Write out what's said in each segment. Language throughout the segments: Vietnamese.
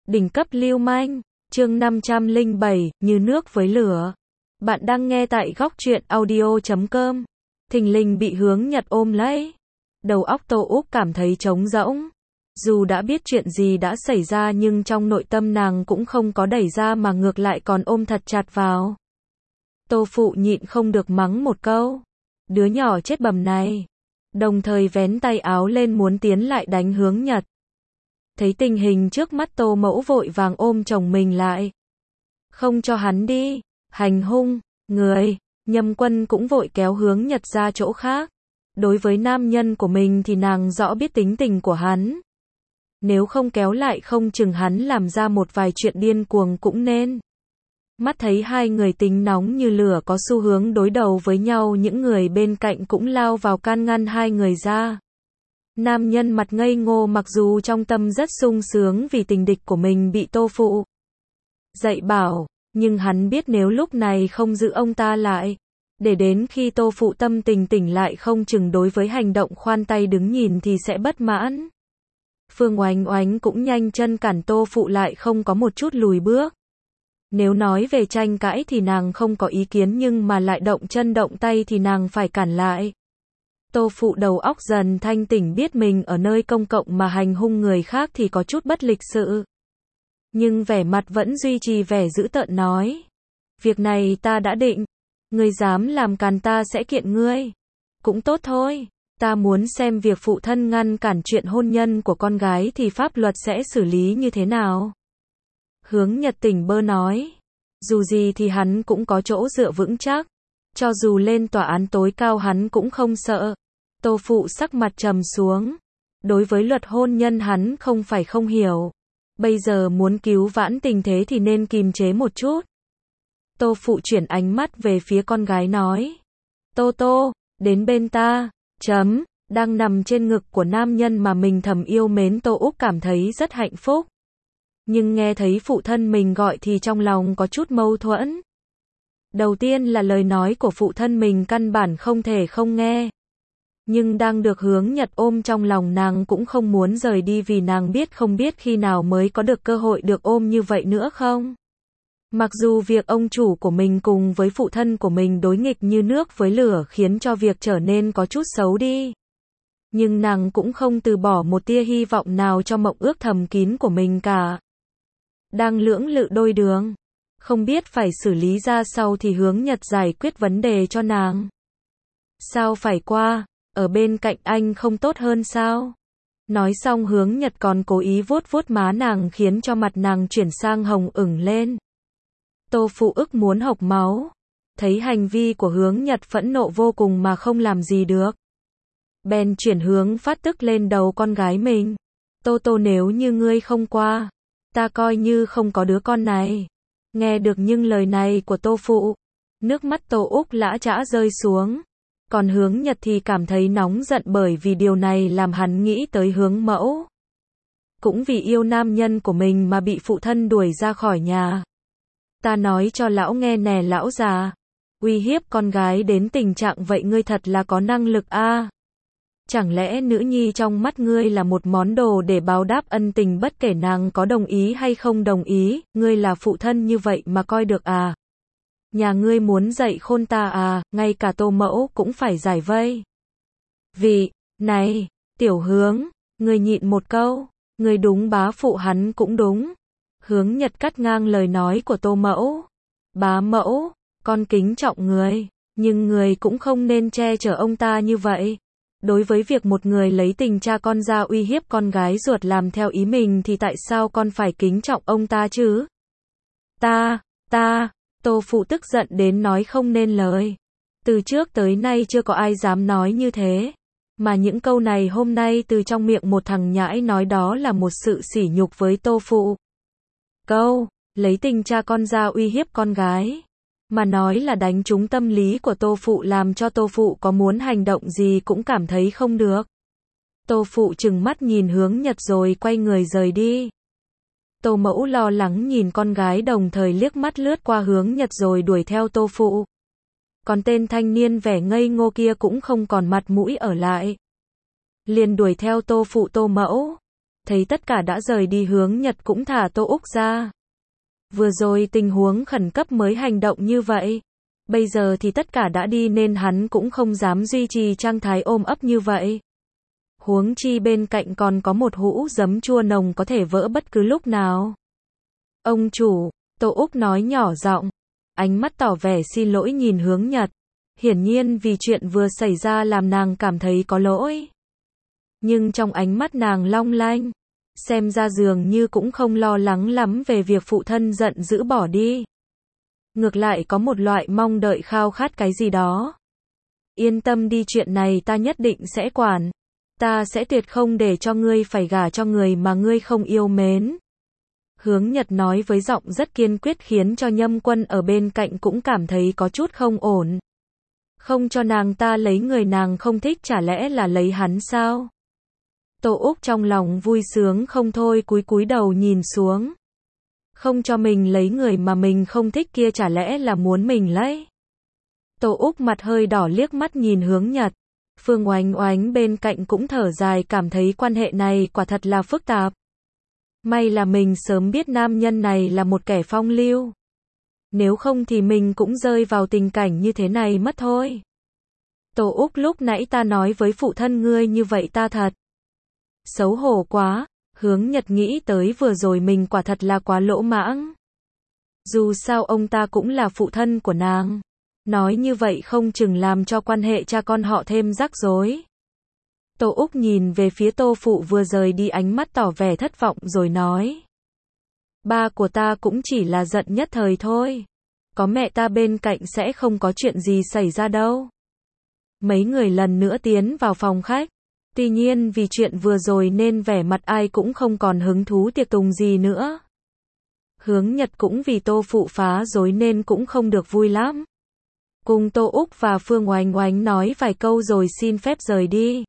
Đỉnh cấp lưu manh, chương 507, như nước với lửa. Bạn đang nghe tại góc truyện audio.com. Thình lình bị Hướng Nhật ôm lấy. Đầu óc Tô Úc cảm thấy trống rỗng. Dù đã biết chuyện gì đã xảy ra nhưng trong nội tâm nàng cũng không có đẩy ra mà ngược lại còn ôm thật chặt vào. Tô Phụ nhịn không được mắng một câu. Đứa nhỏ chết bầm này. Đồng thời vén tay áo lên muốn tiến lại đánh Hướng Nhật. Thấy tình hình trước mắt Tô Mẫu vội vàng ôm chồng mình lại. Không cho hắn đi, hành hung, người, Nhâm Quân cũng vội kéo Hướng Nhật ra chỗ khác. Đối với nam nhân của mình thì nàng rõ biết tính tình của hắn. Nếu không kéo lại không chừng hắn làm ra một vài chuyện điên cuồng cũng nên. Mắt thấy hai người tính nóng như lửa có xu hướng đối đầu với nhau, những người bên cạnh cũng lao vào can ngăn hai người ra. Nam nhân mặt ngây ngô mặc dù trong tâm rất sung sướng vì tình địch của mình bị Tô Phụ dạy bảo, nhưng hắn biết nếu lúc này không giữ ông ta lại, để đến khi Tô Phụ tâm tình tỉnh lại không chừng đối với hành động khoan tay đứng nhìn thì sẽ bất mãn. Phương Oánh Oánh cũng nhanh chân cản Tô Phụ lại, không có một chút lùi bước. Nếu nói về tranh cãi thì nàng không có ý kiến, nhưng mà lại động chân động tay thì nàng phải cản lại. Tô Phụ đầu óc dần thanh tỉnh, biết mình ở nơi công cộng mà hành hung người khác thì có chút bất lịch sự. Nhưng vẻ mặt vẫn duy trì vẻ dữ tợn nói. Việc này ta đã định. Ngươi dám làm càn ta sẽ kiện ngươi. Cũng tốt thôi. Ta muốn xem việc phụ thân ngăn cản chuyện hôn nhân của con gái thì pháp luật sẽ xử lý như thế nào. Hướng Nhật tỉnh bơ nói. Dù gì thì hắn cũng có chỗ dựa vững chắc. Cho dù lên tòa án tối cao hắn cũng không sợ. Tô Phụ sắc mặt trầm xuống. Đối với luật hôn nhân hắn không phải không hiểu. Bây giờ muốn cứu vãn tình thế thì nên kìm chế một chút. Tô Phụ chuyển ánh mắt về phía con gái nói. Tô Tô, đến bên ta. Đang nằm trên ngực của nam nhân mà mình thầm yêu mến, Tô Úc cảm thấy rất hạnh phúc. Nhưng nghe thấy phụ thân mình gọi thì trong lòng có chút mâu thuẫn. Đầu tiên là lời nói của phụ thân mình căn bản không thể không nghe. Nhưng đang được Hướng Nhật ôm trong lòng, nàng cũng không muốn rời đi vì nàng biết không biết khi nào mới có được cơ hội được ôm như vậy nữa không. Mặc dù việc ông chủ của mình cùng với phụ thân của mình đối nghịch như nước với lửa khiến cho việc trở nên có chút xấu đi. Nhưng nàng cũng không từ bỏ một tia hy vọng nào cho mộng ước thầm kín của mình cả. Đang lưỡng lự đôi đường. Không biết phải xử lý ra sao thì Hướng Nhật giải quyết vấn đề cho nàng. Sao phải qua? Ở bên cạnh anh không tốt hơn sao? Nói xong Hướng Nhật còn cố ý vuốt vuốt má nàng khiến cho mặt nàng chuyển sang hồng ửng lên. Tô Phụ ức muốn hộc máu. Thấy hành vi của Hướng Nhật phẫn nộ vô cùng mà không làm gì được. Bèn chuyển hướng phát tức lên đầu con gái mình. Tô Tô, nếu như ngươi không qua, ta coi như không có đứa con này. Nghe được những lời này của Tô Phụ, nước mắt Tô Úc lã chã rơi xuống. Còn Hướng Nhật thì cảm thấy nóng giận bởi vì điều này làm hắn nghĩ tới Hướng Mẫu. Cũng vì yêu nam nhân của mình mà bị phụ thân đuổi ra khỏi nhà. Ta nói cho lão nghe nè lão già, uy hiếp con gái đến tình trạng vậy ngươi thật là có năng lực a? Chẳng lẽ nữ nhi trong mắt ngươi là một món đồ để báo đáp ân tình bất kể nàng có đồng ý hay không đồng ý, ngươi là phụ thân như vậy mà coi được à? Nhà ngươi muốn dạy khôn ta à, ngay cả Tô Mẫu cũng phải giải vây. Này, Tiểu Hướng, ngươi nhịn một câu, ngươi đúng bá phụ hắn cũng đúng. Hướng Nhật cắt ngang lời nói của Tô Mẫu. Bá mẫu, con kính trọng người, nhưng người cũng không nên che chở ông ta như vậy. Đối với việc một người lấy tình cha con ra uy hiếp con gái ruột làm theo ý mình thì tại sao con phải kính trọng ông ta chứ? Tô Phụ tức giận đến nói không nên lời. Từ trước tới nay chưa có ai dám nói như thế. Mà những câu này hôm nay từ trong miệng một thằng nhãi nói đó là một sự sỉ nhục với Tô Phụ. Câu, lấy tình cha con ra uy hiếp con gái. Mà nói là đánh trúng tâm lý của Tô Phụ làm cho Tô Phụ có muốn hành động gì cũng cảm thấy không được. Tô Phụ trừng mắt nhìn Hướng Nhật rồi quay người rời đi. Tô Mẫu lo lắng nhìn con gái đồng thời liếc mắt lướt qua Hướng Nhật rồi đuổi theo Tô Phụ. Còn tên thanh niên vẻ ngây ngô kia cũng không còn mặt mũi ở lại. Liền đuổi theo Tô Phụ Tô Mẫu. thấy tất cả đã rời đi Hướng Nhật cũng thả Tô Úc ra. Vừa rồi tình huống khẩn cấp mới hành động như vậy. Bây giờ thì tất cả đã đi nên hắn cũng không dám duy trì trạng thái ôm ấp như vậy. Huống chi bên cạnh còn có một hũ giấm chua nồng có thể vỡ bất cứ lúc nào. Ông chủ, Tô Úc nói nhỏ giọng, ánh mắt tỏ vẻ xin lỗi nhìn Hướng Nhật. Hiển nhiên vì chuyện vừa xảy ra làm nàng cảm thấy có lỗi. Nhưng trong ánh mắt nàng long lanh, xem ra dường như cũng không lo lắng lắm về việc phụ thân giận dữ bỏ đi. Ngược lại có một loại mong đợi khao khát cái gì đó. Yên tâm đi, chuyện này ta nhất định sẽ quản. Ta sẽ tuyệt không để cho ngươi phải gả cho người mà ngươi không yêu mến. Hướng Nhật nói với giọng rất kiên quyết khiến cho Nhâm Quân ở bên cạnh cũng cảm thấy có chút không ổn. Không cho nàng ta lấy người nàng không thích chả lẽ là lấy hắn sao? Tô Úc trong lòng vui sướng không thôi cúi đầu nhìn xuống. Không cho mình lấy người mà mình không thích kia chả lẽ là muốn mình lấy? Tô Úc mặt hơi đỏ liếc mắt nhìn Hướng Nhật. Phương Oánh Oánh bên cạnh cũng thở dài cảm thấy quan hệ này quả thật là phức tạp. May là mình sớm biết nam nhân này là một kẻ phong lưu. Nếu không thì mình cũng rơi vào tình cảnh như thế này mất thôi. Tô Úc, lúc nãy ta nói với phụ thân ngươi như vậy ta thật xấu hổ quá. Hướng Nhật nghĩ tới vừa rồi mình quả thật là quá lỗ mãng. Dù sao ông ta cũng là phụ thân của nàng. Nói như vậy không chừng làm cho quan hệ cha con họ thêm rắc rối. Tô Úc nhìn về phía Tô phụ vừa rời đi, ánh mắt tỏ vẻ thất vọng rồi nói. Ba của ta cũng chỉ là giận nhất thời thôi. Có mẹ ta bên cạnh sẽ không có chuyện gì xảy ra đâu. Mấy người lần nữa tiến vào phòng khách. Tuy nhiên vì chuyện vừa rồi nên vẻ mặt ai cũng không còn hứng thú tiệc tùng gì nữa. Hướng Nhật cũng vì Tô phụ phá rối nên cũng không được vui lắm. Cùng Tô Úc và Phương Oánh Oánh nói vài câu rồi xin phép rời đi.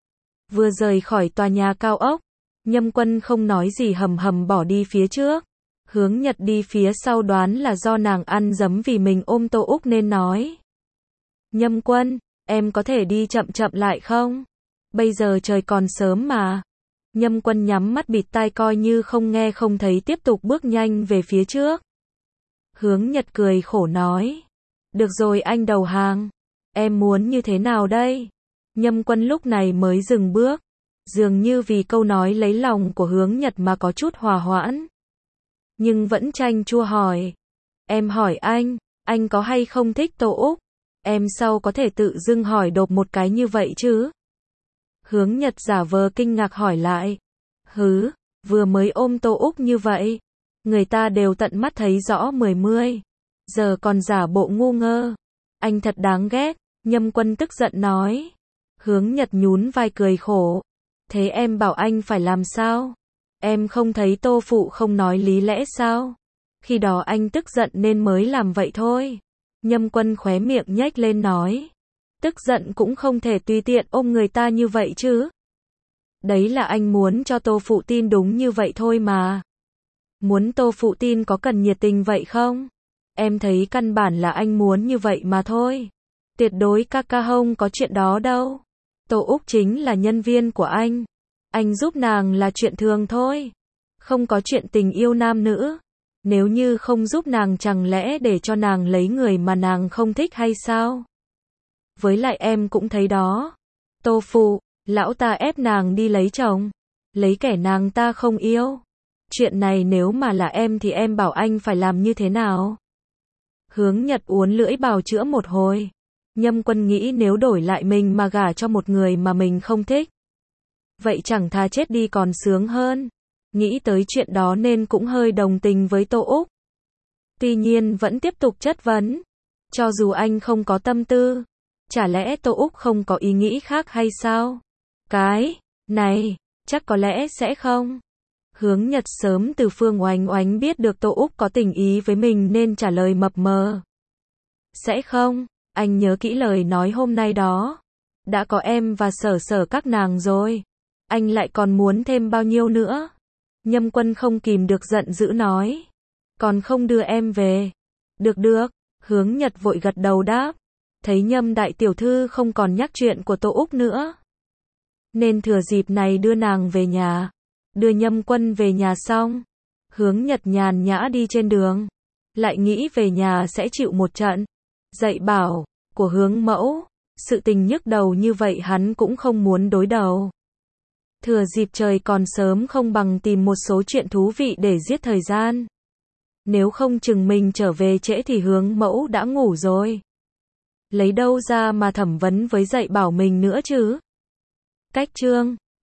Vừa rời khỏi tòa nhà cao ốc, Nhâm Quân không nói gì hầm hầm bỏ đi phía trước. Hướng Nhật đi phía sau, đoán là do nàng ăn dấm vì mình ôm Tô Úc nên nói. Nhâm Quân, em có thể đi chậm chậm lại không? Bây giờ trời còn sớm mà. Nhâm Quân nhắm mắt bịt tai coi như không nghe không thấy, tiếp tục bước nhanh về phía trước. Hướng Nhật cười khổ nói. Được rồi anh đầu hàng. Em muốn như thế nào đây? Nhâm Quân lúc này mới dừng bước. Dường như vì câu nói lấy lòng của Hướng Nhật mà có chút hòa hoãn. Nhưng vẫn chanh chua hỏi. Em hỏi anh có hay không thích Tô Úc? Em sao có thể tự dưng hỏi đột một cái như vậy chứ? Hướng Nhật giả vờ kinh ngạc hỏi lại. Hứ, vừa mới ôm Tô Úc như vậy. Người ta đều tận mắt thấy rõ mươi. Giờ còn giả bộ ngu ngơ. Anh thật đáng ghét, Nhâm Quân tức giận nói. Hướng Nhật nhún vai cười khổ. Thế em bảo anh phải làm sao? Em không thấy Tô phụ không nói lý lẽ sao? Khi đó anh tức giận nên mới làm vậy thôi. Nhâm Quân khóe miệng nhếch lên nói. Tức giận cũng không thể tùy tiện ôm người ta như vậy chứ. Đấy là anh muốn cho Tô phụ tin đúng như vậy thôi mà. Muốn Tô phụ tin có cần nhiệt tình vậy không? Em thấy căn bản là anh muốn như vậy mà thôi. Tuyệt đối ca không có chuyện đó đâu. Tô Úc chính là nhân viên của anh. Anh giúp nàng là chuyện thường thôi. Không có chuyện tình yêu nam nữ. Nếu như không giúp nàng chẳng lẽ để cho nàng lấy người mà nàng không thích hay sao? Với lại em cũng thấy đó. Tô phụ, lão ta ép nàng đi lấy chồng. Lấy kẻ nàng ta không yêu. Chuyện này nếu mà là em thì em bảo anh phải làm như thế nào? Hướng Nhật uốn lưỡi bào chữa một hồi. Nhâm Quân nghĩ nếu đổi lại mình mà gả cho một người mà mình không thích. Vậy chẳng thà chết đi còn sướng hơn. Nghĩ tới chuyện đó nên cũng hơi đồng tình với Tô Úc. Tuy nhiên vẫn tiếp tục chất vấn. Cho dù anh không có tâm tư. Chả lẽ Tô Úc không có ý nghĩ khác hay sao? Cái này, chắc có lẽ sẽ không. Hướng Nhật sớm từ Phương Oánh Oánh biết được Tô Úc có tình ý với mình nên trả lời mập mờ. Sẽ không, anh nhớ kỹ lời nói hôm nay đó. Đã có em và Sở các nàng rồi. Anh lại còn muốn thêm bao nhiêu nữa? Nhâm Quân không kìm được giận dữ nói. Còn không đưa em về. Được. Hướng Nhật vội gật đầu đáp. Thấy Nhâm đại tiểu thư không còn nhắc chuyện của Tô Úc nữa. Nên thừa dịp này đưa nàng về nhà. Đưa Nhâm Quân về nhà xong, Hướng Nhật nhàn nhã đi trên đường, lại nghĩ về nhà sẽ chịu một trận dạy bảo của Hướng mẫu. Sự tình nhức đầu như vậy hắn cũng không muốn đối đầu. Thừa dịp trời còn sớm không bằng tìm một số chuyện thú vị để giết thời gian. Nếu không chừng mình trở về trễ thì Hướng mẫu đã ngủ rồi. Lấy đâu ra mà thẩm vấn với dạy bảo mình nữa chứ? Cách chương